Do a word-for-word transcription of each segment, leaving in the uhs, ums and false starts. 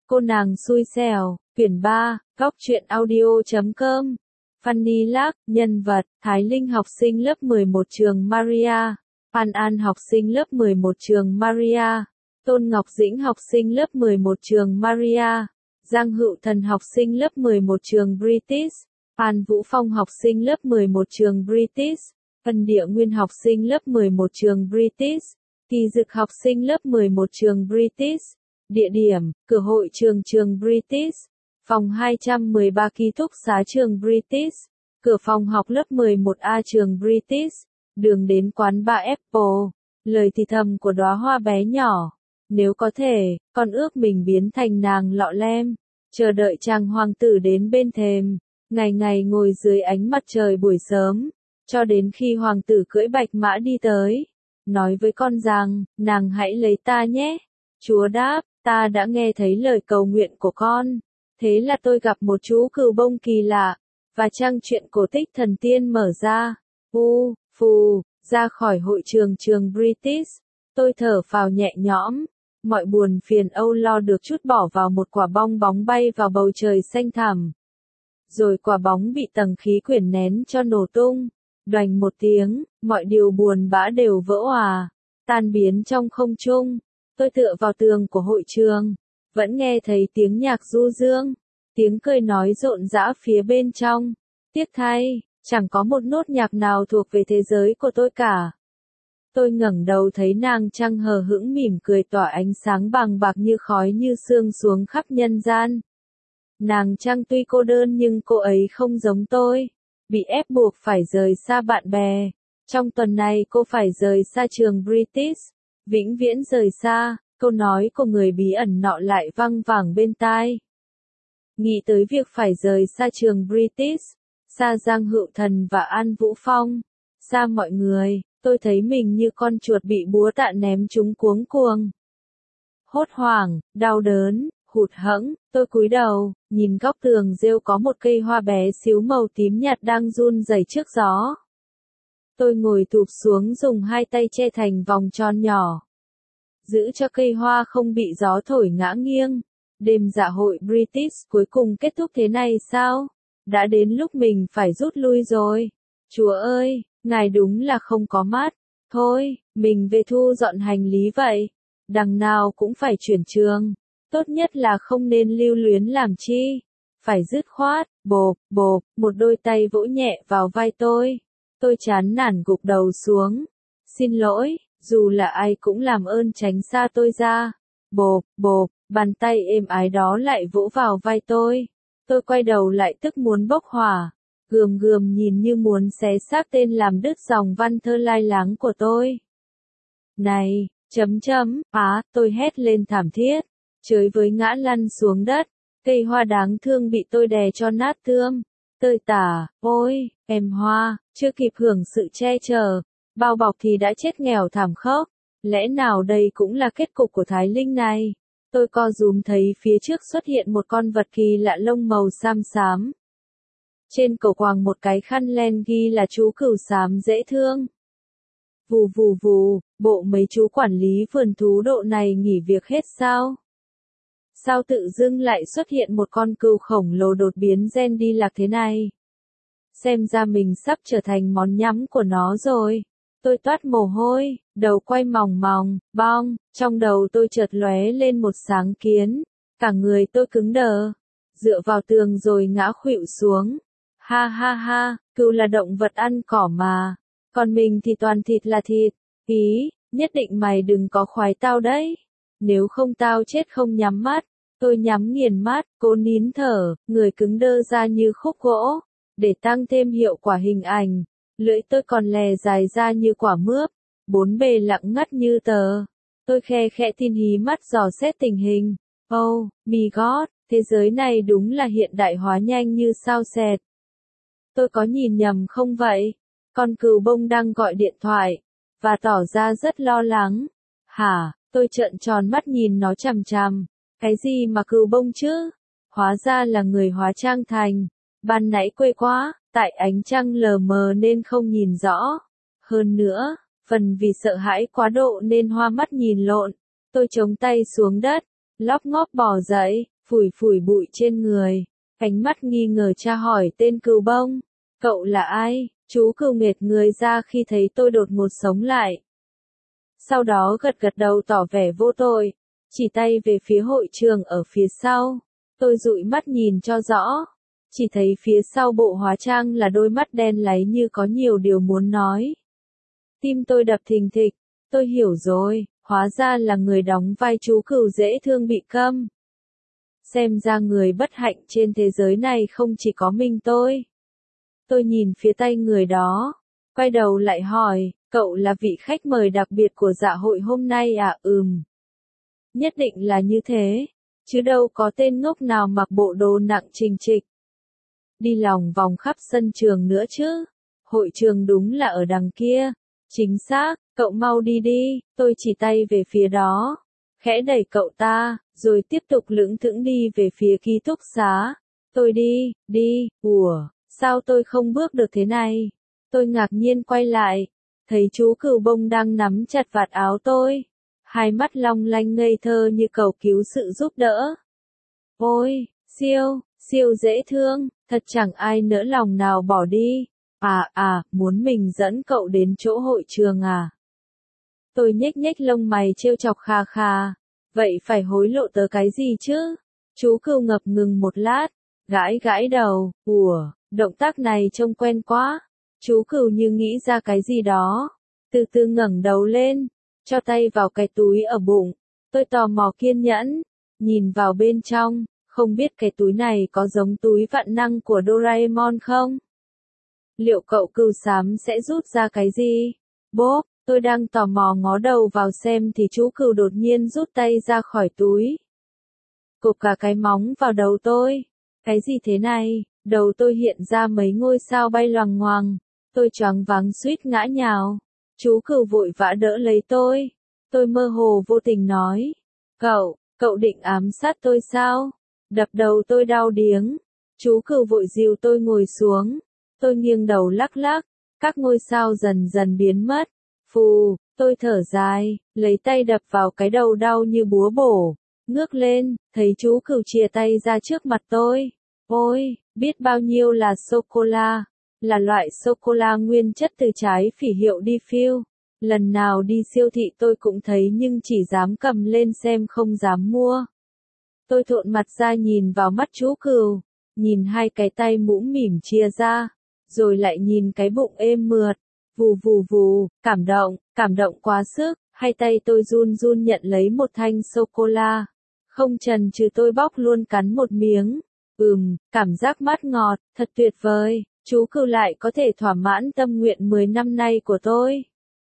Cô nàng xui xẻo, quyển ba, góc truyện audio chấm com. Fanny Lark, nhân vật, Thái Linh học sinh lớp mười một trường Maria, An An học sinh lớp mười một trường Maria, Tôn Ngọc Dĩnh học sinh lớp mười một trường Maria, Giang Hữu Thần học sinh lớp mười một trường British, Phan Vũ Phong học sinh lớp mười một trường British, Ân Địa Nguyên học sinh lớp mười một trường British, Kỳ Dực học sinh lớp mười một trường British. Địa điểm, cửa hội trường trường British, phòng hai trăm mười ba ký túc xá trường British, cửa phòng học lớp mười một A trường British, đường đến quán bar Apple, lời thì thầm của đóa hoa bé nhỏ. Nếu có thể, con ước mình biến thành nàng lọ lem, chờ đợi chàng hoàng tử đến bên thềm, ngày ngày ngồi dưới ánh mặt trời buổi sớm, cho đến khi hoàng tử cưỡi bạch mã đi tới, nói với con rằng, nàng hãy lấy ta nhé. Chúa đáp, ta đã nghe thấy lời cầu nguyện của con. Thế là tôi gặp một chú cừu bông kỳ lạ, và trang truyện cổ tích thần tiên mở ra. U, phù, ra khỏi hội trường trường British, tôi thở phào nhẹ nhõm. Mọi buồn phiền âu lo được trút bỏ vào một quả bong bóng bay vào bầu trời xanh thẳm. Rồi quả bóng bị tầng khí quyển nén cho nổ tung. Đoành một tiếng, mọi điều buồn bã đều vỡ òa, tan biến trong không trung. Tôi tựa vào tường của hội trường, vẫn nghe thấy tiếng nhạc du dương, tiếng cười nói rộn rã phía bên trong. Tiếc thay, chẳng có một nốt nhạc nào thuộc về thế giới của tôi cả. Tôi ngẩng đầu thấy nàng trăng hờ hững mỉm cười tỏa ánh sáng bằng bạc như khói như sương xuống khắp nhân gian. Nàng trăng tuy cô đơn nhưng cô ấy không giống tôi, bị ép buộc phải rời xa bạn bè. Trong tuần này cô phải rời xa trường British. Vĩnh viễn rời xa, câu nói của người bí ẩn nọ lại văng vẳng bên tai. Nghĩ tới việc phải rời xa trường British, xa Giang Hữu Thần và An Vũ Phong, xa mọi người, tôi thấy mình như con chuột bị búa tạ ném trúng cuống cuồng. Hốt hoảng, đau đớn, hụt hẫng, tôi cúi đầu, nhìn góc tường rêu có một cây hoa bé xíu màu tím nhạt đang run rẩy trước gió. Tôi ngồi thụp xuống dùng hai tay che thành vòng tròn nhỏ, giữ cho cây hoa không bị gió thổi ngã nghiêng. Đêm dạ hội British cuối cùng kết thúc thế này sao? Đã đến lúc mình phải rút lui rồi. Chúa ơi, ngài đúng là không có mắt. Thôi, mình về thu dọn hành lý vậy. Đằng nào cũng phải chuyển trường. Tốt nhất là không nên lưu luyến làm chi. Phải dứt khoát, bộp, bộp, một đôi tay vỗ nhẹ vào vai tôi. Tôi chán nản gục đầu xuống. Xin lỗi, dù là ai cũng làm ơn tránh xa tôi ra. Bộp, bộp, bàn tay êm ái đó lại vỗ vào vai tôi. Tôi quay đầu lại tức muốn bốc hỏa. Gườm gườm nhìn như muốn xé xác tên làm đứt dòng văn thơ lai láng của tôi. Này, chấm chấm, á, tôi hét lên thảm thiết. Chới với ngã lăn xuống đất. Cây hoa đáng thương bị tôi đè cho nát tươm. Tơi tả, ôi, em hoa, chưa kịp hưởng sự che chở, bao bọc thì đã chết nghèo thảm khốc. Lẽ nào đây cũng là kết cục của Thái Linh này? Tôi co rúm thấy phía trước xuất hiện một con vật kỳ lạ lông màu xám xám. Trên cổ quàng một cái khăn len ghi là chú cừu xám dễ thương. Vù vù vù, bộ mấy chú quản lý vườn thú độ này nghỉ việc hết sao? Sao tự dưng lại xuất hiện một con cừu khổng lồ đột biến gen đi lạc thế này? Xem ra mình sắp trở thành món nhắm của nó rồi. Tôi toát mồ hôi, đầu quay mòng mòng, bong, trong đầu tôi chợt lóe lên một sáng kiến. Cả người tôi cứng đờ, dựa vào tường rồi ngã khuỵu xuống. Ha ha ha, cừu là động vật ăn cỏ mà, còn mình thì toàn thịt là thịt. Ý, nhất định mày đừng có khoái tao đấy. Nếu không tao chết không nhắm mắt. Tôi nhắm nghiền mắt, cố nín thở, người cứng đơ ra như khúc gỗ. Để tăng thêm hiệu quả hình ảnh, lưỡi tôi còn lè dài ra như quả mướp, bốn bề lặng ngắt như tờ. Tôi khe khẽ tin hí mắt dò xét tình hình. Oh, my God, thế giới này đúng là hiện đại hóa nhanh như sao xẹt. Tôi có nhìn nhầm không vậy? Con cừu bông đang gọi điện thoại, và tỏ ra rất lo lắng. Hả, tôi trợn tròn mắt nhìn nó chằm chằm. Cái gì mà cừu bông chứ? Hóa ra là người hóa trang thành. Ban nãy quê quá, tại ánh trăng lờ mờ nên không nhìn rõ. Hơn nữa, phần vì sợ hãi quá độ nên hoa mắt nhìn lộn. Tôi chống tay xuống đất, lóp ngóp bò dậy, phủi phủi bụi trên người, ánh mắt nghi ngờ tra hỏi tên Cừu Bông. Cậu là ai? Chú Cừu nghệt người ra khi thấy tôi đột ngột sống lại. Sau đó gật gật đầu tỏ vẻ vô tội, chỉ tay về phía hội trường ở phía sau. Tôi dụi mắt nhìn cho rõ, chỉ thấy phía sau bộ hóa trang là đôi mắt đen láy như có nhiều điều muốn nói. Tim tôi đập thình thịch, tôi hiểu rồi, hóa ra là người đóng vai chú Cừu dễ thương bị câm. Xem ra người bất hạnh trên thế giới này không chỉ có mình tôi. Tôi nhìn phía tay người đó, quay đầu lại hỏi, cậu là vị khách mời đặc biệt của dạ hội hôm nay à? Ừm. Nhất định là như thế, chứ đâu có tên ngốc nào mặc bộ đồ nặng trình trịch. Đi lòng vòng khắp sân trường nữa chứ. Hội trường đúng là ở đằng kia. Chính xác, cậu mau đi đi, tôi chỉ tay về phía đó. Khẽ đẩy cậu ta, rồi tiếp tục lững thững đi về phía ký túc xá. Tôi đi, đi, ủa, sao tôi không bước được thế này? Tôi ngạc nhiên quay lại, thấy chú Cừu Bông đang nắm chặt vạt áo tôi. Hai mắt long lanh ngây thơ như cầu cứu sự giúp đỡ. Ôi, siêu, siêu dễ thương, thật chẳng ai nỡ lòng nào bỏ đi. À à, muốn mình dẫn cậu đến chỗ hội trường à? Tôi nhếch nhếch lông mày trêu chọc khà khà. Vậy phải hối lộ tớ cái gì chứ? Chú Cừu ngập ngừng một lát, gãi gãi đầu, ủa, động tác này trông quen quá. Chú Cừu như nghĩ ra cái gì đó, từ từ ngẩng đầu lên, cho tay vào cái túi ở bụng. Tôi tò mò kiên nhẫn, nhìn vào bên trong, không biết cái túi này có giống túi vạn năng của Doraemon không? Liệu cậu Cừu xám sẽ rút ra cái gì? Bốp, tôi đang tò mò ngó đầu vào xem thì chú Cừu đột nhiên rút tay ra khỏi túi. Cộp cả cái móng vào đầu tôi. Cái gì thế này? Đầu tôi hiện ra mấy ngôi sao bay loằng ngoằng. Tôi choáng váng suýt ngã nhào. Chú Cừu vội vã đỡ lấy tôi. Tôi mơ hồ vô tình nói. Cậu, cậu định ám sát tôi sao? Đập đầu tôi đau điếng. Chú Cừu vội dìu tôi ngồi xuống. Tôi nghiêng đầu lắc lắc. Các ngôi sao dần dần biến mất. Phù, tôi thở dài, lấy tay đập vào cái đầu đau như búa bổ. Ngước lên, thấy chú Cừu chìa tay ra trước mặt tôi. Ôi, biết bao nhiêu là sô-cô-la. Là loại sô-cô-la nguyên chất từ trái phỉ hiệu Diffuse. Lần nào đi siêu thị tôi cũng thấy nhưng chỉ dám cầm lên xem không dám mua. Tôi thộn mặt ra nhìn vào mắt chú Cừu, nhìn hai cái tay mũm mỉm chia ra, rồi lại nhìn cái bụng êm mượt, vù vù vù, cảm động, cảm động quá sức, hai tay tôi run run nhận lấy một thanh sô-cô-la. Không chần chừ tôi bóc luôn cắn một miếng. Ừm, cảm giác mát ngọt, thật tuyệt vời, chú Cừu lại có thể thỏa mãn tâm nguyện mười năm nay của tôi.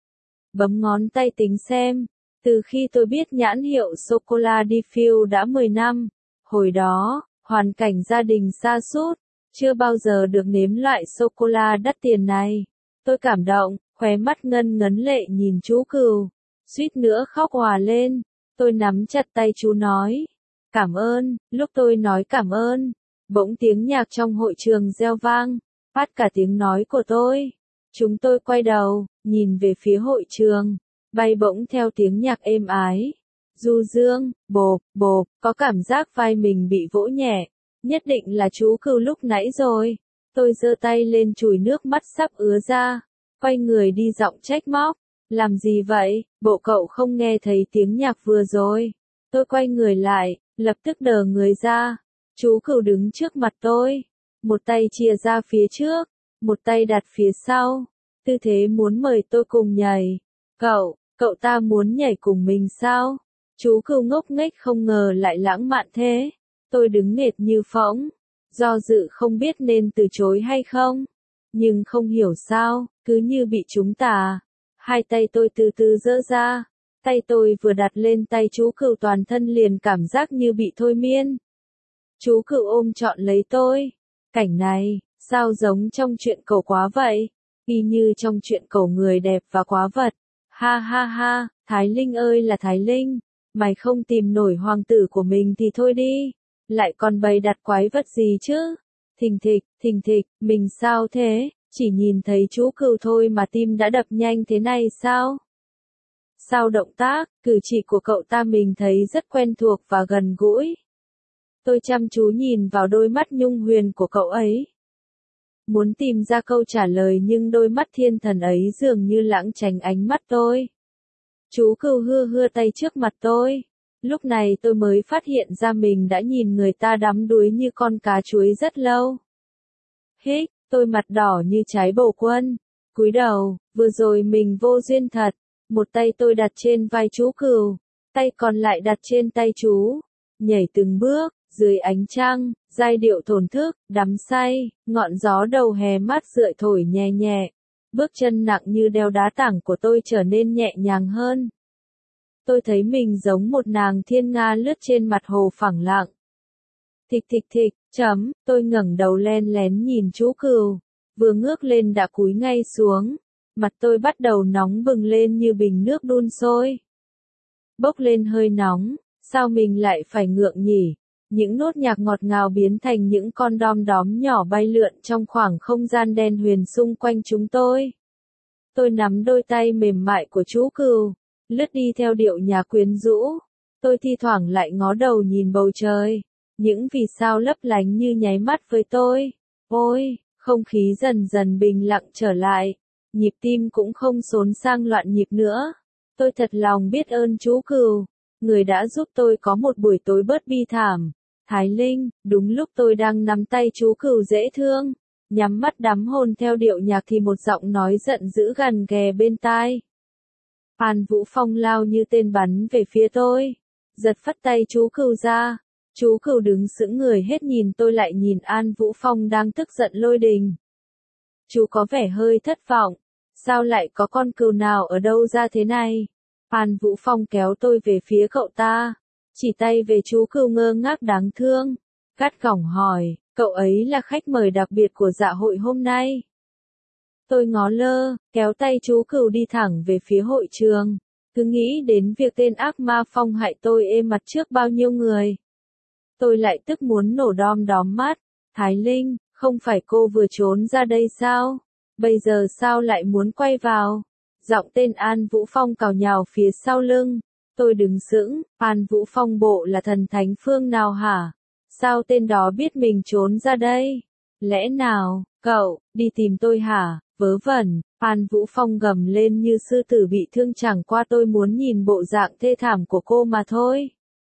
Bấm ngón tay tính xem, từ khi tôi biết nhãn hiệu sô-cô-la Diffuse đã mười năm, hồi đó, hoàn cảnh gia đình sa sút, chưa bao giờ được nếm loại sô-cô-la đắt tiền này. Tôi cảm động, khóe mắt ngân ngấn lệ nhìn chú Cừu, suýt nữa khóc òa lên. Tôi nắm chặt tay chú nói, cảm ơn. Lúc tôi nói cảm ơn, bỗng tiếng nhạc trong hội trường reo vang, phát cả tiếng nói của tôi. Chúng tôi quay đầu, nhìn về phía hội trường, bay bổng theo tiếng nhạc êm ái. Du dương, bộp, bộp, có cảm giác vai mình bị vỗ nhẹ. Nhất định là chú Cừu lúc nãy rồi. Tôi giơ tay lên chùi nước mắt sắp ứa ra, quay người đi giọng trách móc. Làm gì vậy, bộ cậu không nghe thấy tiếng nhạc vừa rồi. Tôi quay người lại, lập tức đờ người ra. Chú Cừu đứng trước mặt tôi, một tay chia ra phía trước, một tay đặt phía sau, tư thế muốn mời tôi cùng nhảy. Cậu, cậu ta muốn nhảy cùng mình sao? Chú Cừu ngốc nghếch không ngờ lại lãng mạn thế. Tôi đứng nghệt như phỗng, do dự không biết nên từ chối hay không. Nhưng không hiểu sao, cứ như bị trúng tà. Hai tay tôi từ từ giơ ra, tay tôi vừa đặt lên tay chú Cừu toàn thân liền cảm giác như bị thôi miên. Chú Cừu ôm trọn lấy tôi. Cảnh này, sao giống trong truyện cổ quá vậy? Y như trong truyện cổ người đẹp và quá vật. Ha ha ha, Thái Linh ơi là Thái Linh, mày không tìm nổi hoàng tử của mình thì thôi đi. Lại còn bày đặt quái vật gì chứ? Thình thịch, thình thịch, mình sao thế? Chỉ nhìn thấy chú Cừu thôi mà tim đã đập nhanh thế này sao? Sao động tác, cử chỉ của cậu ta mình thấy rất quen thuộc và gần gũi. Tôi chăm chú nhìn vào đôi mắt nhung huyền của cậu ấy. Muốn tìm ra câu trả lời nhưng đôi mắt thiên thần ấy dường như lãng tránh ánh mắt tôi. Chú Cừu hưa hưa tay trước mặt tôi. Lúc này tôi mới phát hiện ra mình đã nhìn người ta đắm đuối như con cá chuối rất lâu. Hích, tôi mặt đỏ như trái bầu quân. Cúi đầu, vừa rồi mình vô duyên thật. Một tay tôi đặt trên vai chú Cừu, tay còn lại đặt trên tay chú. Nhảy từng bước, dưới ánh trăng, giai điệu thổn thức, đắm say, ngọn gió đầu hè mát rượi thổi nhẹ nhẹ. Bước chân nặng như đeo đá tảng của tôi trở nên nhẹ nhàng hơn. Tôi thấy mình giống một nàng thiên nga lướt trên mặt hồ phẳng lặng. Thịch thịch thịch, chấm, tôi ngẩng đầu len lén nhìn chú Cừu, vừa ngước lên đã cúi ngay xuống. Mặt tôi bắt đầu nóng bừng lên như bình nước đun sôi. Bốc lên hơi nóng, sao mình lại phải ngượng nhỉ? Những nốt nhạc ngọt ngào biến thành những con đom đóm nhỏ bay lượn trong khoảng không gian đen huyền xung quanh chúng tôi. Tôi nắm đôi tay mềm mại của chú Cừu, lướt đi theo điệu nhạc quyến rũ. Tôi thi thoảng lại ngó đầu nhìn bầu trời, những vì sao lấp lánh như nháy mắt với tôi. Ôi, không khí dần dần bình lặng trở lại, nhịp tim cũng không xốn sang loạn nhịp nữa. Tôi thật lòng biết ơn chú Cừu, người đã giúp tôi có một buổi tối bớt bi thảm. Thái Linh, đúng lúc tôi đang nắm tay chú Cừu dễ thương, nhắm mắt đắm hồn theo điệu nhạc thì một giọng nói giận dữ gần ghé bên tai. An Vũ Phong lao như tên bắn về phía tôi, giật phất tay chú Cừu ra. Chú Cừu đứng sững người hết nhìn tôi lại nhìn An Vũ Phong đang tức giận lôi đình. Chú có vẻ hơi thất vọng, sao lại có con cừu nào ở đâu ra thế này? An Vũ Phong kéo tôi về phía cậu ta, chỉ tay về chú Cừu ngơ ngác đáng thương, gắt gỏng hỏi, cậu ấy là khách mời đặc biệt của dạ hội hôm nay. Tôi ngó lơ, kéo tay chú Cừu đi thẳng về phía hội trường, cứ nghĩ đến việc tên ác ma Phong hại tôi ê mặt trước bao nhiêu người. Tôi lại tức muốn nổ đom đóm mắt. Thái Linh, không phải cô vừa trốn ra đây sao? Bây giờ sao lại muốn quay vào? Giọng tên An Vũ Phong cào nhào phía sau lưng. Tôi đứng sững, An Vũ Phong bộ là thần thánh phương nào hả? Sao tên đó biết mình trốn ra đây? Lẽ nào, cậu, đi tìm tôi hả? Vớ vẩn, An Vũ Phong gầm lên như sư tử bị thương, chẳng qua tôi muốn nhìn bộ dạng thê thảm của cô mà thôi.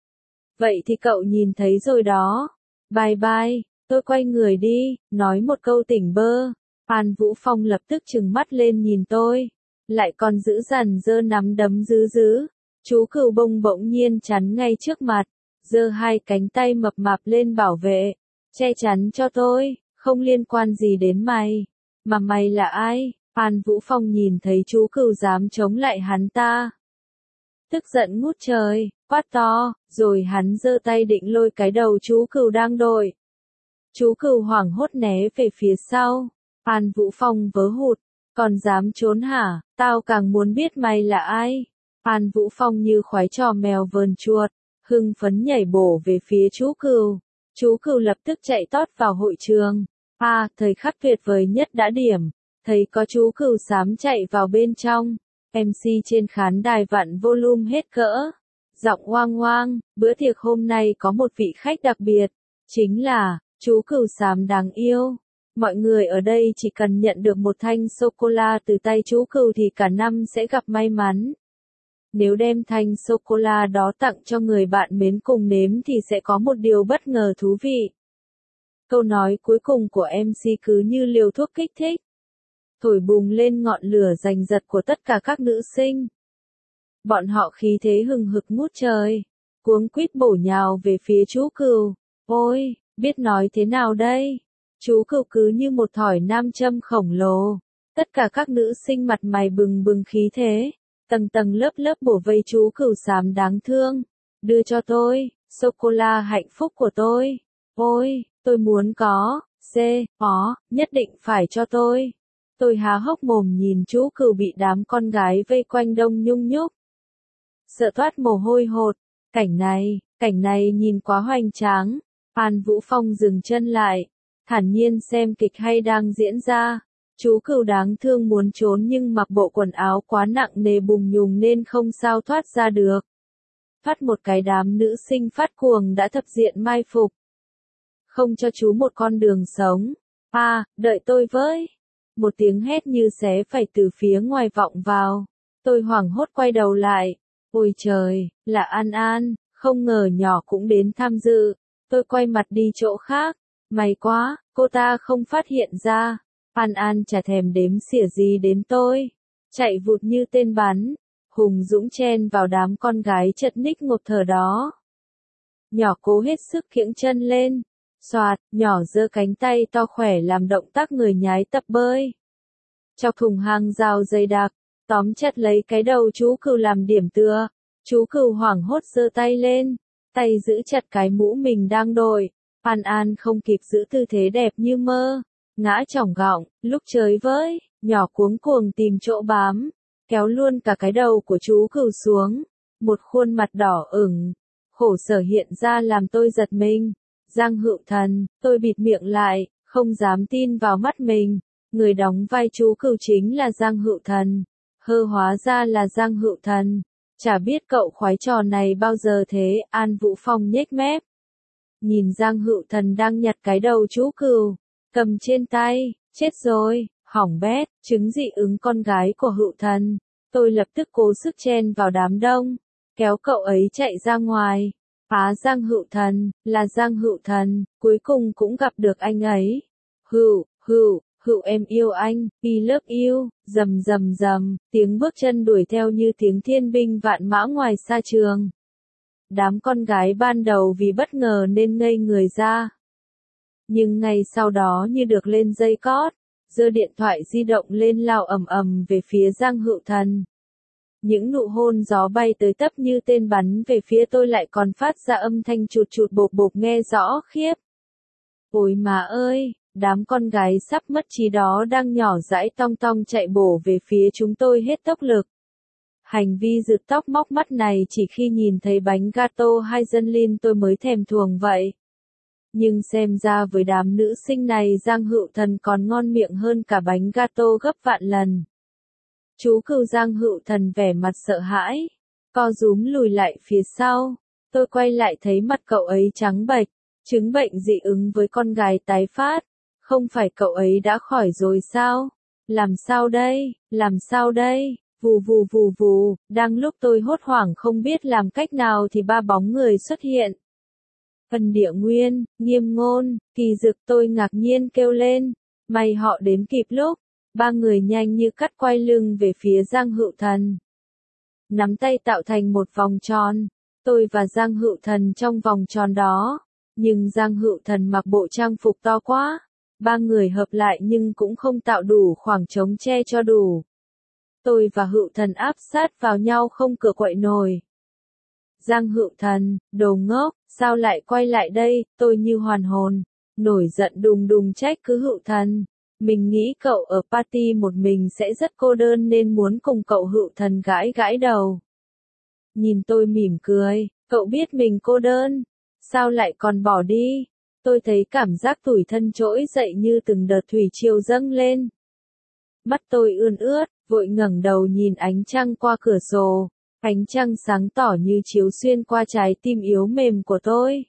Vậy thì cậu nhìn thấy rồi đó. Bye bye, tôi quay người đi, nói một câu tỉnh bơ. An Vũ Phong lập tức trừng mắt lên nhìn tôi, lại còn giữ dằn giơ nắm đấm dứ dứ. Chú Cừu bông bỗng nhiên chắn ngay trước mặt, giơ hai cánh tay mập mạp lên bảo vệ, che chắn cho tôi, không liên quan gì đến mày. Mà mày là ai? An Vũ Phong nhìn thấy chú Cừu dám chống lại hắn ta, tức giận ngút trời, quát to, rồi hắn giơ tay định lôi cái đầu chú Cừu đang đội. Chú Cừu hoảng hốt né về phía sau. An Vũ Phong vớ hụt, còn dám trốn hả? Tao càng muốn biết mày là ai. An Vũ Phong như khoái trò mèo vờn chuột, hưng phấn nhảy bổ về phía chú Cừu. Chú Cừu lập tức chạy tót vào hội trường. À, thời khắc tuyệt vời nhất đã điểm, thấy có chú Cừu xám chạy vào bên trong. em xê trên khán đài vặn volume hết cỡ. Giọng oang oang, bữa tiệc hôm nay có một vị khách đặc biệt, chính là, chú Cừu xám đáng yêu. Mọi người ở đây chỉ cần nhận được một thanh sô-cô-la từ tay chú Cừu thì cả năm sẽ gặp may mắn. Nếu đem thanh sô-cô-la đó tặng cho người bạn mến cùng nếm thì sẽ có một điều bất ngờ thú vị. Câu nói cuối cùng của em xê cứ như liều thuốc kích thích, thổi bùng lên ngọn lửa giành giật của tất cả các nữ sinh. Bọn họ khí thế hừng hực ngút trời, cuống quýt bổ nhào về phía chú Cừu. Ôi, biết nói thế nào đây? Chú Cừu cứ như một thỏi nam châm khổng lồ. Tất cả các nữ sinh mặt mày bừng bừng khí thế, tầng tầng lớp lớp bổ vây chú Cừu xám đáng thương. Đưa cho tôi, sô-cô-la hạnh phúc của tôi. Ôi, tôi muốn có, c, ó, nhất định phải cho tôi. Tôi há hốc mồm nhìn chú Cừu bị đám con gái vây quanh đông nhung nhúc, sợ toát mồ hôi hột. Cảnh này, cảnh này nhìn quá hoành tráng. An Vũ Phong dừng chân lại, thản nhiên xem kịch hay đang diễn ra. Chú Cừu đáng thương muốn trốn nhưng mặc bộ quần áo quá nặng nề bùng nhùng nên không sao thoát ra được. Phát một cái đám nữ sinh phát cuồng đã thập diện mai phục. không cho chú một con đường sống. À, đợi tôi với. Một tiếng hét như xé phải từ phía ngoài vọng vào. Tôi hoảng hốt quay đầu lại. Ôi trời, là An An, không ngờ nhỏ cũng đến tham dự. Tôi quay mặt đi chỗ khác. May quá, cô ta không phát hiện ra. An An chả thèm đếm xỉa gì đến tôi. Chạy vụt như tên bắn. Hùng dũng chen vào đám con gái chật ních ngộp thở đó. Nhỏ cố hết sức kiễng chân lên. Soạt, nhỏ giơ cánh tay to khỏe làm động tác người nhái tập bơi. Chọc thùng hàng rào dày đặc, tóm chặt lấy cái đầu chú cừu làm điểm tựa. Chú cừu hoảng hốt giơ tay lên, tay giữ chặt cái mũ mình đang đội. An An không kịp giữ tư thế đẹp như mơ, ngã chỏng gọng, lúc trời với, nhỏ cuống cuồng tìm chỗ bám, kéo luôn cả cái đầu của chú cừu xuống. Một khuôn mặt đỏ ửng, khổ sở hiện ra làm tôi giật mình. Giang Hữu Thần, tôi bịt miệng lại, không dám tin vào mắt mình. Người đóng vai chú cừu chính là Giang Hữu Thần. Hơ hóa ra là Giang Hữu Thần. Chả biết cậu khoái trò này bao giờ thế, An Vũ Phong nhếch mép. Nhìn Giang Hữu Thần đang nhặt cái đầu chú cừu, cầm trên tay, chết rồi, hỏng bét, chứng dị ứng con gái của Hữu Thần. Tôi lập tức cố sức chen vào đám đông, kéo cậu ấy chạy ra ngoài. Phá Giang Hữu Thần, là Giang Hữu Thần, cuối cùng cũng gặp được anh ấy. Hữu, Hữu, Hữu em yêu anh, we love you, rầm rầm rầm, tiếng bước chân đuổi theo như tiếng thiên binh vạn mã ngoài xa trường. Đám con gái ban đầu vì bất ngờ nên ngây người ra. Nhưng ngay sau đó như được lên dây cót, giơ điện thoại di động lên lao ầm ầm về phía Giang Hữu Thần. Những nụ hôn gió bay tới tấp như tên bắn về phía tôi lại còn phát ra âm thanh chụt chụt bộp bộp nghe rõ khiếp. Ôi mà ơi, đám con gái sắp mất trí đó đang nhỏ dãi tong tong chạy bổ về phía chúng tôi hết tốc lực. Hành vi rực tóc móc mắt này chỉ khi nhìn thấy bánh gato hay dân lin tôi mới thèm thuồng vậy. Nhưng xem ra với đám nữ sinh này Giang Hữu Thần còn ngon miệng hơn cả bánh gato gấp vạn lần. Chú cừu Giang Hữu Thần vẻ mặt sợ hãi, co rúm lùi lại phía sau. Tôi quay lại thấy mặt cậu ấy trắng bệch, chứng bệnh dị ứng với con gái tái phát. Không phải cậu ấy đã khỏi rồi sao? Làm sao đây? Làm sao đây? Vù vù vù vù, đang lúc tôi hốt hoảng không biết làm cách nào thì ba bóng người xuất hiện. Phần Địa Nguyên, Nghiêm Ngôn, Kỳ Dực, tôi ngạc nhiên kêu lên. May họ đến kịp lúc. Ba người nhanh như cắt quay lưng về phía Giang Hữu Thần. Nắm tay tạo thành một vòng tròn. Tôi và Giang Hữu Thần trong vòng tròn đó. Nhưng Giang Hữu Thần mặc bộ trang phục to quá. Ba người hợp lại nhưng cũng không tạo đủ khoảng trống che cho đủ. Tôi và Hữu Thần áp sát vào nhau không cửa quậy nổi. Giang Hữu Thần, đồ ngốc, sao lại quay lại đây? Tôi như hoàn hồn, nổi giận đùng đùng trách cứ Hữu Thần. Mình nghĩ cậu ở party một mình sẽ rất cô đơn nên muốn cùng cậu. Hữu Thần gãi gãi đầu. Nhìn tôi mỉm cười, cậu biết mình cô đơn, sao lại còn bỏ đi? Tôi thấy cảm giác tủi thân trỗi dậy như từng đợt thủy triều dâng lên. Mắt tôi ươn ướt, vội ngẩng đầu nhìn ánh trăng qua cửa sổ. Ánh trăng sáng tỏ như chiếu xuyên qua trái tim yếu mềm của tôi.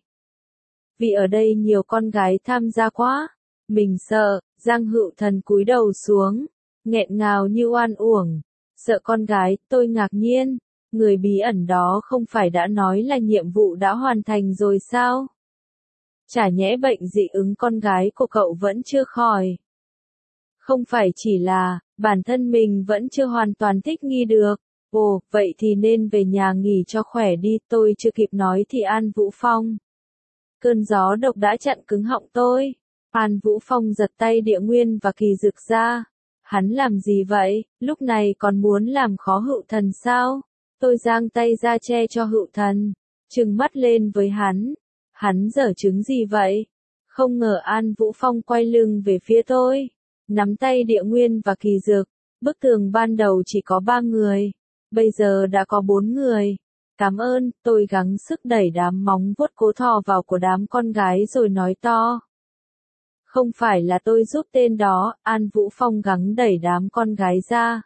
Vì ở đây nhiều con gái tham gia quá. Mình sợ. Giang Hữu Thần cúi đầu xuống, nghẹn ngào như oan uổng. Sợ con gái, tôi ngạc nhiên. Người bí ẩn đó không phải đã nói là nhiệm vụ đã hoàn thành rồi sao? Chả nhẽ bệnh dị ứng con gái của cậu vẫn chưa khỏi. Không phải chỉ là, bản thân mình vẫn chưa hoàn toàn thích nghi được. Ồ, vậy thì nên về nhà nghỉ cho khỏe đi. Tôi chưa kịp nói thì An Vũ Phong. Cơn gió độc đã chặn cứng họng tôi. An Vũ Phong giật tay Địa Nguyên và Kỳ Dực ra. Hắn làm gì vậy, lúc này còn muốn làm khó Hữu Thần sao? Tôi giang tay ra che cho Hữu Thần, trừng mắt lên với hắn. Hắn giở trứng gì vậy? Không ngờ An Vũ Phong quay lưng về phía tôi, nắm tay Địa Nguyên và Kỳ Dực. Bức tường ban đầu chỉ có ba người, bây giờ đã có bốn người. Cảm ơn, tôi gắng sức đẩy đám móng vuốt cố thò vào của đám con gái rồi nói to. Không phải là tôi giúp tên đó. An Vũ Phong gắng đẩy đám con gái ra.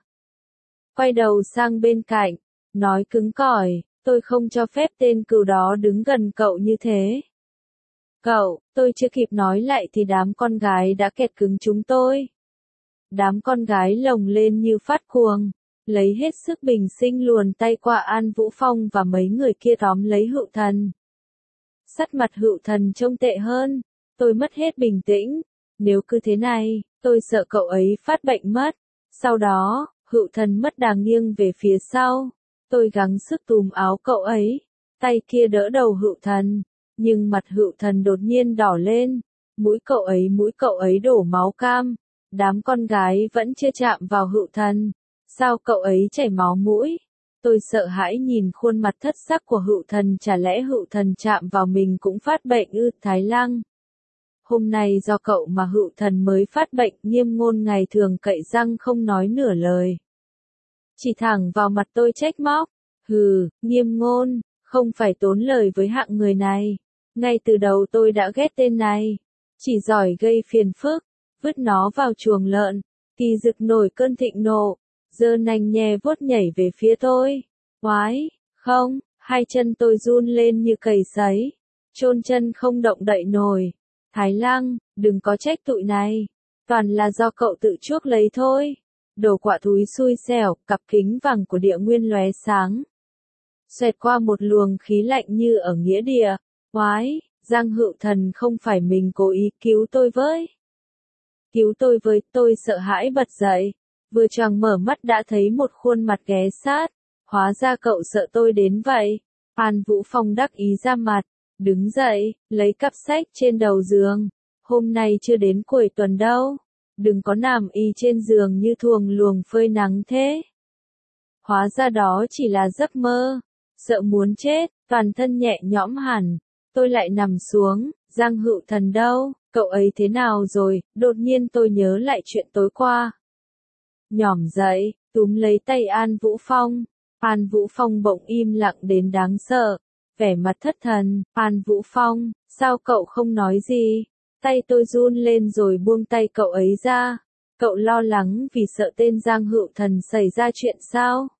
Quay đầu sang bên cạnh, nói cứng cỏi, tôi không cho phép tên cừu đó đứng gần cậu như thế. Cậu, tôi chưa kịp nói lại thì đám con gái đã kẹt cứng chúng tôi. Đám con gái lồng lên như phát cuồng, lấy hết sức bình sinh luồn tay qua An Vũ Phong và mấy người kia tóm lấy Hựu Thần. Sắc mặt Hựu Thần trông tệ hơn, tôi mất hết bình tĩnh, nếu cứ thế này, tôi sợ cậu ấy phát bệnh mất. Sau đó, Hựu Thần mất đà nghiêng về phía sau, tôi gắng sức túm áo cậu ấy, tay kia đỡ đầu Hựu Thần, nhưng mặt Hựu Thần đột nhiên đỏ lên, mũi cậu ấy mũi cậu ấy đổ máu cam, đám con gái vẫn chưa chạm vào Hựu Thần, sao cậu ấy chảy máu mũi? Tôi sợ hãi nhìn khuôn mặt thất sắc của Hựu Thần, chả lẽ Hựu Thần chạm vào mình cũng phát bệnh ư? Thái Lăng, hôm nay do cậu mà Hựu Thần mới phát bệnh. Nghiêm Ngôn ngày thường cậy răng không nói nửa lời, chỉ thẳng vào mặt tôi trách móc. Hừ, Nghiêm Ngôn, không phải tốn lời với hạng người này, ngay từ đầu tôi đã ghét tên này, chỉ giỏi gây phiền phức, vứt nó vào chuồng lợn. Kỳ Dực nổi cơn thịnh nộ, giơ nanh nhè vuốt nhảy về phía tôi. Oái, không, hai chân tôi run lên như cầy sấy, chôn chân không động đậy nổi. Thái Lăng, đừng có trách tụi này, toàn là do cậu tự chuốc lấy thôi. Đồ quả thúi xui xẻo, cặp kính vàng của Địa Nguyên lóe sáng, xoẹt qua một luồng khí lạnh như ở nghĩa địa. Oái, Giang Hựu Thần, không phải mình cố ý, cứu tôi với. Cứu tôi với, tôi sợ hãi bật dậy, vừa choàng mở mắt đã thấy một khuôn mặt ghé sát, hóa ra cậu sợ tôi đến vậy. An Vũ Phong đắc ý ra mặt, đứng dậy, lấy cặp sách trên đầu giường, hôm nay chưa đến cuối tuần đâu, đừng có nằm y trên giường như thuồng luồng phơi nắng thế. Hóa ra đó chỉ là giấc mơ, sợ muốn chết, toàn thân nhẹ nhõm hẳn, tôi lại nằm xuống. Giang Hựu Thần đâu, cậu ấy thế nào rồi? Đột nhiên tôi nhớ lại chuyện tối qua. Nhỏm dậy, túm lấy tay An Vũ Phong. An Vũ Phong bỗng im lặng đến đáng sợ, vẻ mặt thất thần. An Vũ Phong, sao cậu không nói gì? Tay tôi run lên rồi buông tay cậu ấy ra. Cậu lo lắng vì sợ tên Giang Hựu Thần xảy ra chuyện sao?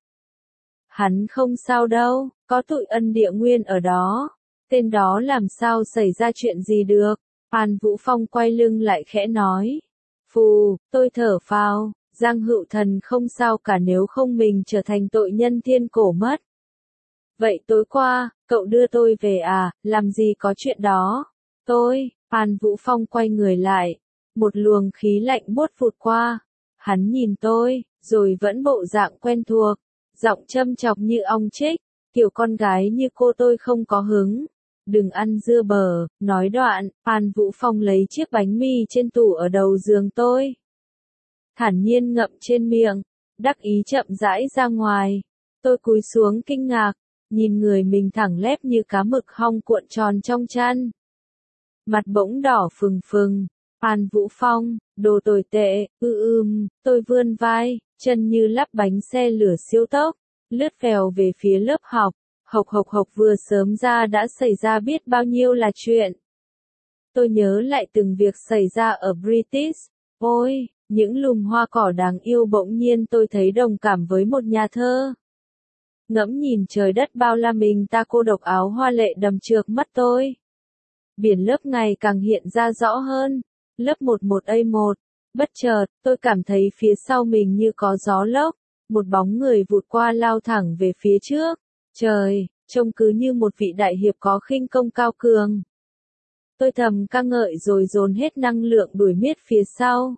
Hắn không sao đâu, có tụi Ân Địa Nguyên ở đó. Tên đó làm sao xảy ra chuyện gì được? An Vũ Phong quay lưng lại khẽ nói. Phù, tôi thở phào, Giang Hựu Thần không sao cả, nếu không mình trở thành tội nhân thiên cổ mất. Vậy tối qua, cậu đưa tôi về à, làm gì có chuyện đó? Tôi, An Vũ Phong quay người lại, một luồng khí lạnh buốt vụt qua. Hắn nhìn tôi, rồi vẫn bộ dạng quen thuộc, giọng châm chọc như ong chích, kiểu con gái như cô tôi không có hứng. Đừng ăn dưa bờ, nói đoạn, An Vũ Phong lấy chiếc bánh mì trên tủ ở đầu giường tôi, thản nhiên ngậm trên miệng, đắc ý chậm rãi ra ngoài. Tôi cúi xuống kinh ngạc, nhìn người mình thẳng lép như cá mực hong cuộn tròn trong chăn. Mặt bỗng đỏ phừng phừng. An Vũ Phong, đồ tồi tệ, ư ưm, tôi vươn vai, chân như lắp bánh xe lửa siêu tốc, lướt vèo về phía lớp học. Hộc hộc hộc, vừa sớm ra đã xảy ra biết bao nhiêu là chuyện. Tôi nhớ lại từng việc xảy ra ở British. Ôi, những lùm hoa cỏ đáng yêu, bỗng nhiên tôi thấy đồng cảm với một nhà thơ. Ngẫm nhìn trời đất bao la, mình ta cô độc áo hoa lệ đầm trược mắt tôi. Biển lớp ngày càng hiện ra rõ hơn. Lớp một một A một. Bất chợt, tôi cảm thấy phía sau mình như có gió lốc. Một bóng người vụt qua lao thẳng về phía trước. Trời, trông cứ như một vị đại hiệp có khinh công cao cường. Tôi thầm ca ngợi rồi dồn hết năng lượng đuổi miết phía sau.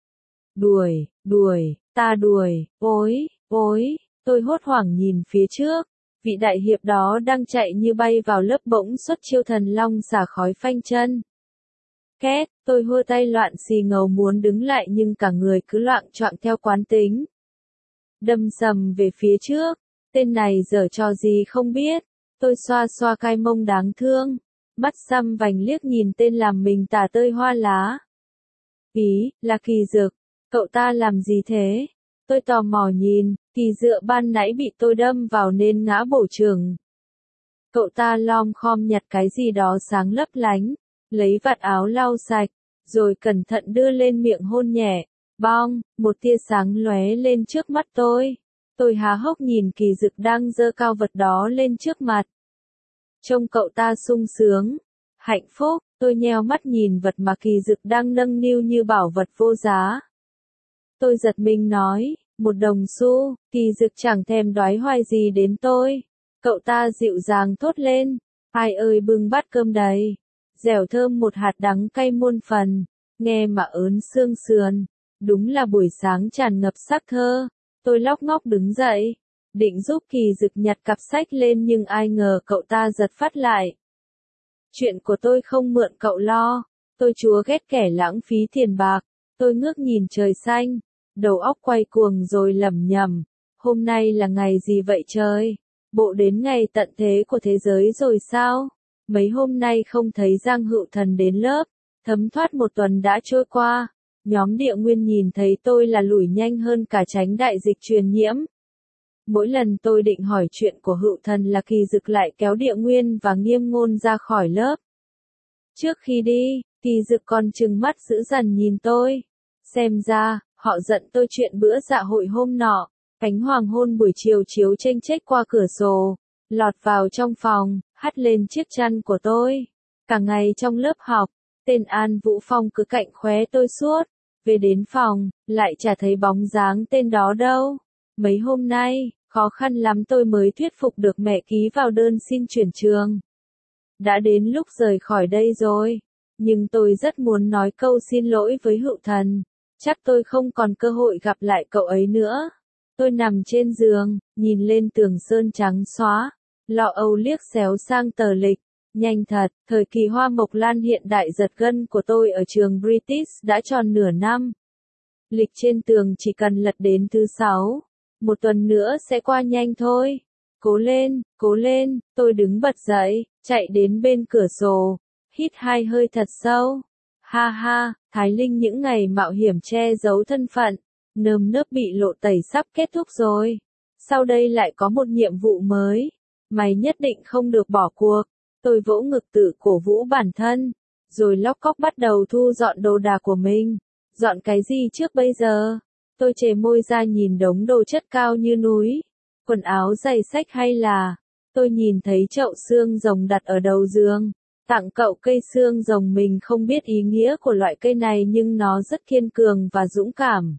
Đuổi, đuổi, ta đuổi, ôi, ôi, tôi hốt hoảng nhìn phía trước. Vị đại hiệp đó đang chạy như bay vào lớp, bỗng xuất chiêu thần long xả khói phanh chân. Két, tôi hơ tay loạn xì ngầu muốn đứng lại nhưng cả người cứ loạng choạng theo quán tính. Đâm sầm về phía trước. Tên này giở trò gì không biết. Tôi xoa xoa cái mông đáng thương, mắt xăm vành liếc nhìn tên làm mình tả tơi hoa lá. Ý, là Kỳ Dực, cậu ta làm gì thế? Tôi tò mò nhìn, Kỳ Dựa ban nãy bị tôi đâm vào nên ngã bổ chừng. Cậu ta lom khom nhặt cái gì đó sáng lấp lánh, lấy vạt áo lau sạch, rồi cẩn thận đưa lên miệng hôn nhẹ. Bong, một tia sáng lóe lên trước mắt tôi. Tôi há hốc nhìn Kỳ Dực đang giơ cao vật đó lên trước mặt. Trông cậu ta sung sướng, hạnh phúc, Tôi nheo mắt nhìn vật mà Kỳ Dực đang nâng niu như bảo vật vô giá. Tôi giật mình nói, một đồng xu. Kỳ Dực chẳng thèm đoái hoài gì đến tôi. Cậu ta dịu dàng thốt lên, ai ơi bưng bát cơm đầy, dẻo thơm một hạt đắng cay muôn phần, nghe mà ớn xương sườn. Đúng là buổi sáng tràn ngập sắc thơ. Tôi lóc ngóc đứng dậy, định giúp Kỳ Dực nhặt cặp sách lên nhưng ai ngờ cậu ta giật phắt lại. Chuyện của tôi không mượn cậu lo, tôi chúa ghét kẻ lãng phí tiền bạc. Tôi ngước nhìn trời xanh, đầu óc quay cuồng rồi lẩm nhẩm, hôm nay là ngày gì vậy trời? Bộ đến ngày tận thế của thế giới rồi sao? Mấy hôm nay không thấy Giang Hữu Thần đến lớp, thấm thoát một tuần đã trôi qua. Nhóm Địa Nguyên nhìn thấy tôi là lủi nhanh hơn cả tránh đại dịch truyền nhiễm. Mỗi lần tôi định hỏi chuyện của Hữu Thần là Kỳ Dực lại kéo Địa Nguyên và Nghiêm Ngôn ra khỏi lớp. Trước khi đi, Kỳ Dực còn trừng mắt dữ dằn nhìn tôi. Xem ra, họ giận tôi chuyện bữa dạ hội hôm nọ. Ánh hoàng hôn buổi chiều chiếu chênh chếch qua cửa sổ, lọt vào trong phòng, hắt lên chiếc chăn của tôi. Cả ngày trong lớp học, tên An Vũ Phong cứ cạnh khóe tôi suốt. Về đến phòng, lại chả thấy bóng dáng tên đó đâu. Mấy hôm nay, khó khăn lắm tôi mới thuyết phục được mẹ ký vào đơn xin chuyển trường. Đã đến lúc rời khỏi đây rồi, nhưng tôi rất muốn nói câu xin lỗi với Hữu Thần. Chắc tôi không còn cơ hội gặp lại cậu ấy nữa. Tôi nằm trên giường, nhìn lên tường sơn trắng xóa, lo âu liếc xéo sang tờ lịch. Nhanh thật, thời kỳ hoa mộc lan hiện đại giật gân của tôi ở trường British đã tròn nửa năm. Lịch trên tường chỉ cần lật đến thứ sáu. Một tuần nữa sẽ qua nhanh thôi. Cố lên, cố lên, tôi đứng bật dậy, chạy đến bên cửa sổ, hít hai hơi thật sâu. Ha ha, Thái Linh những ngày mạo hiểm che giấu thân phận, nơm nớp bị lộ tẩy sắp kết thúc rồi. Sau đây lại có một nhiệm vụ mới. Mày nhất định không được bỏ cuộc. Tôi vỗ ngực tự cổ vũ bản thân, rồi lóc cóc bắt đầu thu dọn đồ đạc của mình. Dọn cái gì trước bây giờ? Tôi chề môi ra nhìn đống đồ chất cao như núi. Quần áo giày xách hay là... Tôi nhìn thấy chậu xương rồng đặt ở đầu giường. Tặng cậu cây xương rồng, mình không biết ý nghĩa của loại cây này nhưng nó rất kiên cường và dũng cảm.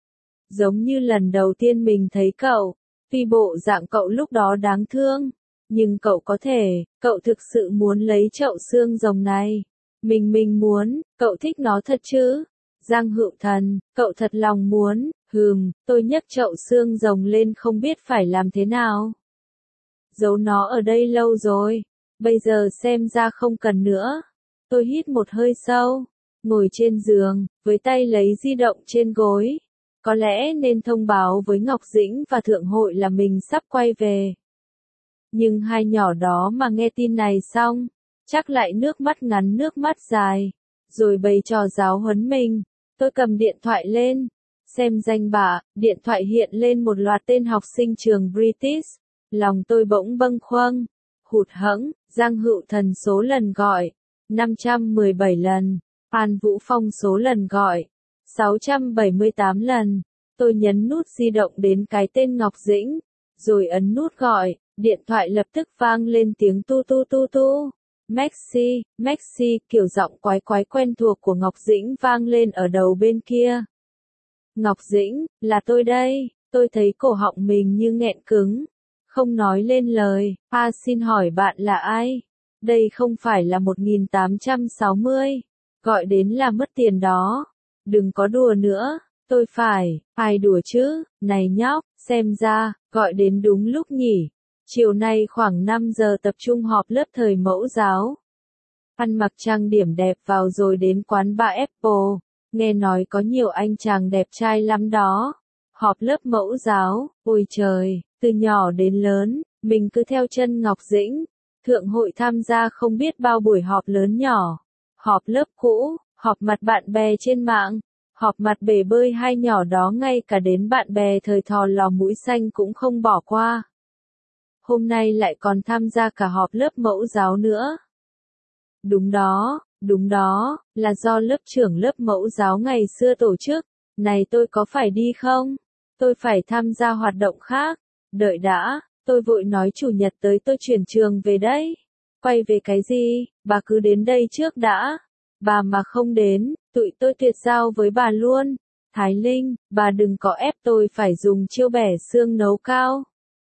Giống như lần đầu tiên mình thấy cậu. Tuy bộ dạng cậu lúc đó đáng thương. Nhưng cậu có thể, cậu thực sự muốn lấy chậu xương rồng này. Mình mình muốn, cậu thích nó thật chứ? Giang Hữu Thần, cậu thật lòng muốn, hừm, tôi nhấc chậu xương rồng lên không biết phải làm thế nào. Giấu nó ở đây lâu rồi, bây giờ xem ra không cần nữa. Tôi hít một hơi sâu, ngồi trên giường, với tay lấy di động trên gối. Có lẽ nên thông báo với Ngọc Dĩnh và Thượng Hội là mình sắp quay về. Nhưng hai nhỏ đó mà nghe tin này xong, chắc lại nước mắt ngắn nước mắt dài, rồi bày trò giáo huấn mình. Tôi cầm điện thoại lên, xem danh bạ, điện thoại hiện lên một loạt tên học sinh trường British. Lòng tôi bỗng bâng khuâng, hụt hẫng. Giang Hữu Thần số lần gọi, năm trăm mười bảy lần. An Vũ Phong số lần gọi, sáu trăm bảy mươi tám lần. Tôi nhấn nút di động đến cái tên Ngọc Dĩnh, rồi ấn nút gọi. Điện thoại lập tức vang lên tiếng tu tu tu tu. Maxi, Maxi, kiểu giọng quái quái quen thuộc của Ngọc Dĩnh vang lên ở đầu bên kia. Ngọc Dĩnh, là tôi đây. Tôi thấy cổ họng mình như nghẹn cứng, không nói lên lời. À, xin hỏi bạn là ai? Đây không phải là một nghìn tám trăm sáu mươi. Gọi đến là mất tiền đó. Đừng có đùa nữa. Tôi phải, ai đùa chứ? Này nhóc, xem ra, gọi đến đúng lúc nhỉ. Chiều nay khoảng năm giờ tập trung họp lớp thời mẫu giáo. Ăn mặc trang điểm đẹp vào rồi đến quán bar Apple. Nghe nói có nhiều anh chàng đẹp trai lắm đó. Họp lớp mẫu giáo, ôi trời, từ nhỏ đến lớn, mình cứ theo chân Ngọc Dĩnh. Thượng Hội tham gia không biết bao buổi họp lớn nhỏ. Họp lớp cũ, họp mặt bạn bè trên mạng, họp mặt bể bơi hai nhỏ đó, ngay cả đến bạn bè thời thò lò mũi xanh cũng không bỏ qua. Hôm nay lại còn tham gia cả họp lớp mẫu giáo nữa. Đúng đó, đúng đó, là do lớp trưởng lớp mẫu giáo ngày xưa tổ chức. Này tôi có phải đi không? Tôi phải tham gia hoạt động khác. Đợi đã, tôi vội nói chủ nhật tới tôi chuyển trường về đấy. Quay về cái gì, bà cứ đến đây trước đã. Bà mà không đến, tụi tôi tuyệt giao với bà luôn. Thái Linh, bà đừng có ép tôi phải dùng chiêu bẻ xương nấu cao.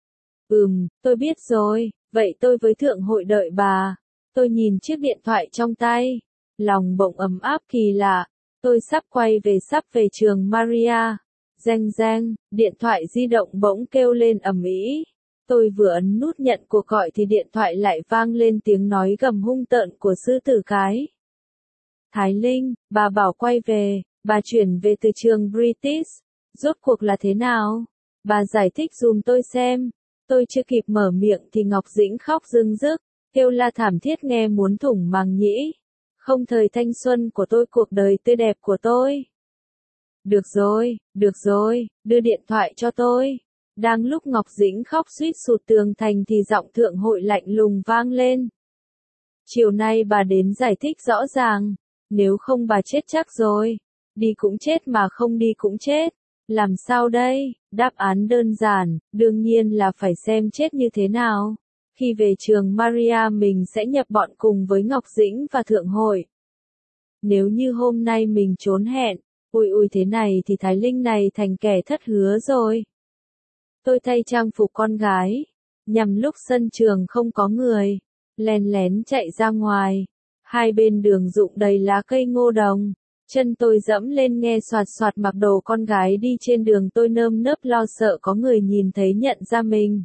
Ừm, tôi biết rồi, vậy tôi với thượng hội đợi bà. Tôi nhìn chiếc điện thoại trong tay. Lòng bỗng ấm áp kỳ lạ. Tôi sắp quay về sắp về trường Maria. Reng reng, điện thoại di động bỗng kêu lên ầm ĩ. Tôi vừa ấn nút nhận cuộc gọi thì điện thoại lại vang lên tiếng nói gầm hung tợn của sư tử cái. Thái Linh, bà bảo quay về, bà chuyển về từ trường British. Rốt cuộc là thế nào? Bà giải thích dùm tôi xem. Tôi chưa kịp mở miệng thì Ngọc Dĩnh khóc rưng rức, kêu la thảm thiết nghe muốn thủng màng nhĩ. Không thời thanh xuân của tôi, cuộc đời tươi đẹp của tôi. Được rồi, được rồi, đưa điện thoại cho tôi. Đang lúc Ngọc Dĩnh khóc suýt sụt tường thành thì giọng thượng hội lạnh lùng vang lên. Chiều nay bà đến giải thích rõ ràng, nếu không bà chết chắc rồi. Đi cũng chết mà không đi cũng chết. Làm sao đây? Đáp án đơn giản, đương nhiên là phải xem chết như thế nào. Khi về trường Maria mình sẽ nhập bọn cùng với Ngọc Dĩnh và thượng hội. Nếu như hôm nay mình trốn hẹn, ui ui thế này thì Thái Linh này thành kẻ thất hứa rồi. Tôi thay trang phục con gái, nhằm lúc sân trường không có người, lén lén chạy ra ngoài. Hai bên đường rụng đầy lá cây ngô đồng, chân tôi dẫm lên nghe soạt soạt mặc đồ con gái đi trên đường, tôi nơm nớp lo sợ có người nhìn thấy nhận ra mình.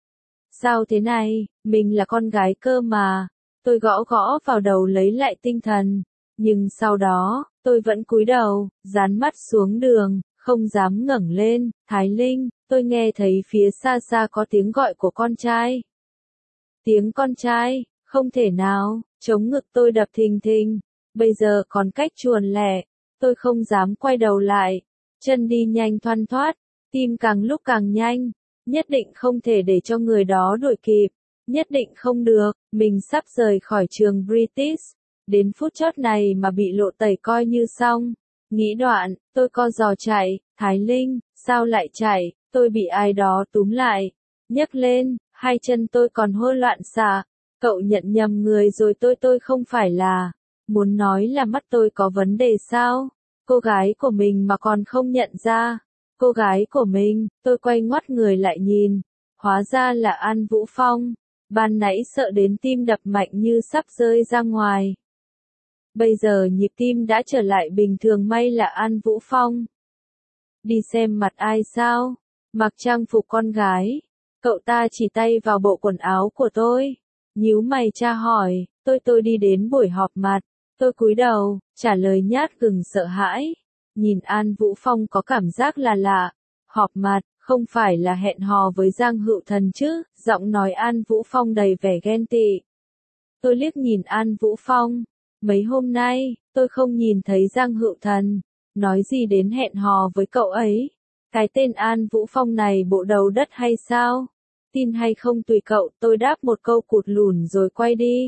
Sao thế này, mình là con gái cơ mà. Tôi gõ gõ vào đầu lấy lại tinh thần, nhưng sau đó, tôi vẫn cúi đầu, dán mắt xuống đường, không dám ngẩng lên. Thái Linh, tôi nghe thấy phía xa xa có tiếng gọi của con trai. Tiếng con trai, không thể nào, chống ngực tôi đập thình thình, bây giờ còn cách chuồn lẻ, tôi không dám quay đầu lại, chân đi nhanh thoăn thoắt, tim càng lúc càng nhanh, nhất định không thể để cho người đó đuổi kịp, nhất định không được, mình sắp rời khỏi trường British, đến phút chót này mà bị lộ tẩy coi như xong. Nghĩ đoạn, tôi co giò chạy. Thái Linh, sao lại chạy? Tôi bị ai đó túm lại, nhấc lên, hai chân tôi còn hỗn loạn xạ. Cậu nhận nhầm người rồi, tôi tôi không phải là, muốn nói là mắt tôi có vấn đề sao? Cô gái của mình mà còn không nhận ra. Cô gái của mình, tôi quay ngoắt người lại nhìn, hóa ra là An Vũ Phong. Ban nãy sợ đến tim đập mạnh như sắp rơi ra ngoài. Bây giờ nhịp tim đã trở lại bình thường, may là An Vũ Phong. Đi xem mặt ai sao? Mặc trang phục con gái. Cậu ta chỉ tay vào bộ quần áo của tôi. Nhíu mày tra hỏi, tôi tôi đi đến buổi họp mặt. Tôi cúi đầu, trả lời nhát gừng sợ hãi. Nhìn An Vũ Phong có cảm giác là lạ. Họp mặt, không phải là hẹn hò với Giang Hữu Thần chứ? Giọng nói An Vũ Phong đầy vẻ ghen tị. Tôi liếc nhìn An Vũ Phong. Mấy hôm nay, tôi không nhìn thấy Giang Hữu Thần. Nói gì đến hẹn hò với cậu ấy? Cái tên An Vũ Phong này bộ đầu đất hay sao? Tin hay không tùy cậu, tôi đáp một câu cụt lùn rồi quay đi.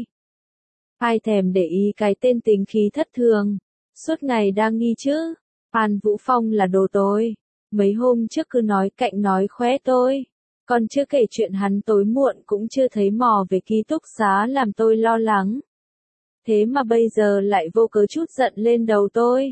Ai thèm để ý cái tên tính khí thất thường. Suốt ngày đang nghi chứ. An Vũ Phong là đồ tôi. Mấy hôm trước cứ nói cạnh nói khóe tôi. Còn chưa kể chuyện hắn tối muộn cũng chưa thấy mò về ký túc xá làm tôi lo lắng. Thế mà bây giờ lại vô cớ chút giận lên đầu tôi.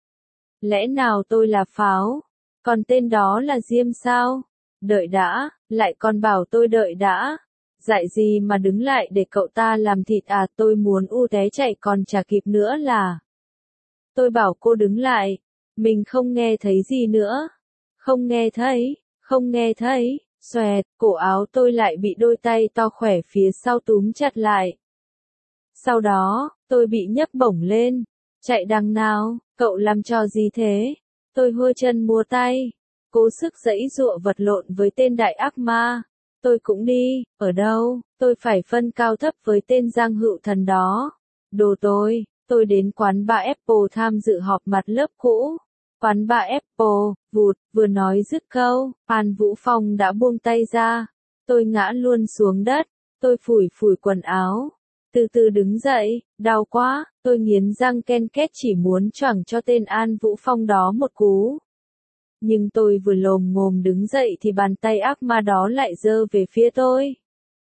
Lẽ nào tôi là pháo? Còn tên đó là Diêm sao? Đợi đã, lại còn bảo tôi đợi đã. Dại gì mà đứng lại để cậu ta làm thịt à? Tôi muốn u té chạy còn chả kịp nữa là. Tôi bảo cô đứng lại. Mình không nghe thấy gì nữa. Không nghe thấy, không nghe thấy. Xoẹt, cổ áo tôi lại bị đôi tay to khỏe phía sau túm chặt lại. Sau đó, tôi bị nhấc bổng lên. Chạy đằng nào, cậu làm trò gì thế? Tôi hôi chân múa tay. Cố sức giãy giụa vật lộn với tên đại ác ma. Tôi cũng đi, ở đâu, tôi phải phân cao thấp với tên Giang Hữu Thần đó. Đồ tôi, tôi đến quán bar Apple tham dự họp mặt lớp cũ. Quán bar Apple, vụt, vừa nói dứt câu, An Vũ Phong đã buông tay ra. Tôi ngã luôn xuống đất, tôi phủi phủi quần áo. Từ từ đứng dậy, đau quá, tôi nghiến răng ken két chỉ muốn choảng cho tên An Vũ Phong đó một cú. Nhưng tôi vừa lồm ngồm đứng dậy thì bàn tay ác ma đó lại giơ về phía tôi.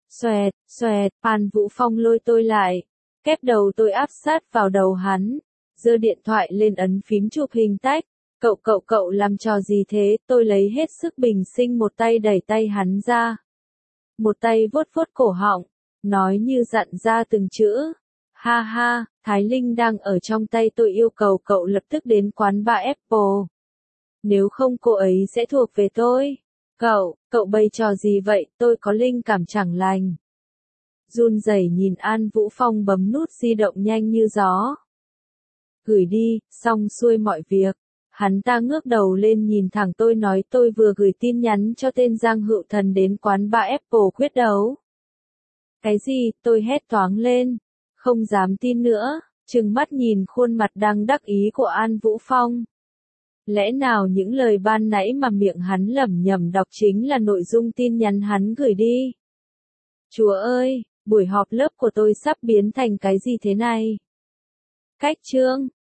Xoẹt, xoẹt, Phan Vũ Phong lôi tôi lại. Kép đầu tôi áp sát vào đầu hắn. Giơ điện thoại lên ấn phím chụp hình tách. Cậu cậu cậu làm trò gì thế? Tôi lấy hết sức bình sinh một tay đẩy tay hắn ra. Một tay vuốt vuốt cổ họng. Nói như dặn ra từng chữ. Ha ha, Thái Linh đang ở trong tay tôi, yêu cầu cậu lập tức đến quán bar Apple. Nếu không cô ấy sẽ thuộc về tôi. Cậu, cậu bày trò gì vậy? Tôi có linh cảm chẳng lành. Run rẩy nhìn An Vũ Phong bấm nút di động nhanh như gió. Gửi đi, xong xuôi mọi việc. Hắn ta ngước đầu lên nhìn thẳng tôi, nói tôi vừa gửi tin nhắn cho tên Giang Hữu Thần đến quán bar Apple quyết đấu. Cái gì? Tôi hét toáng lên. Không dám tin nữa, trừng mắt nhìn khuôn mặt đang đắc ý của An Vũ Phong. Lẽ nào những lời ban nãy mà miệng hắn lẩm nhẩm đọc chính là nội dung tin nhắn hắn gửi đi? Chúa ơi, buổi họp lớp của tôi sắp biến thành cái gì thế này? Cách chương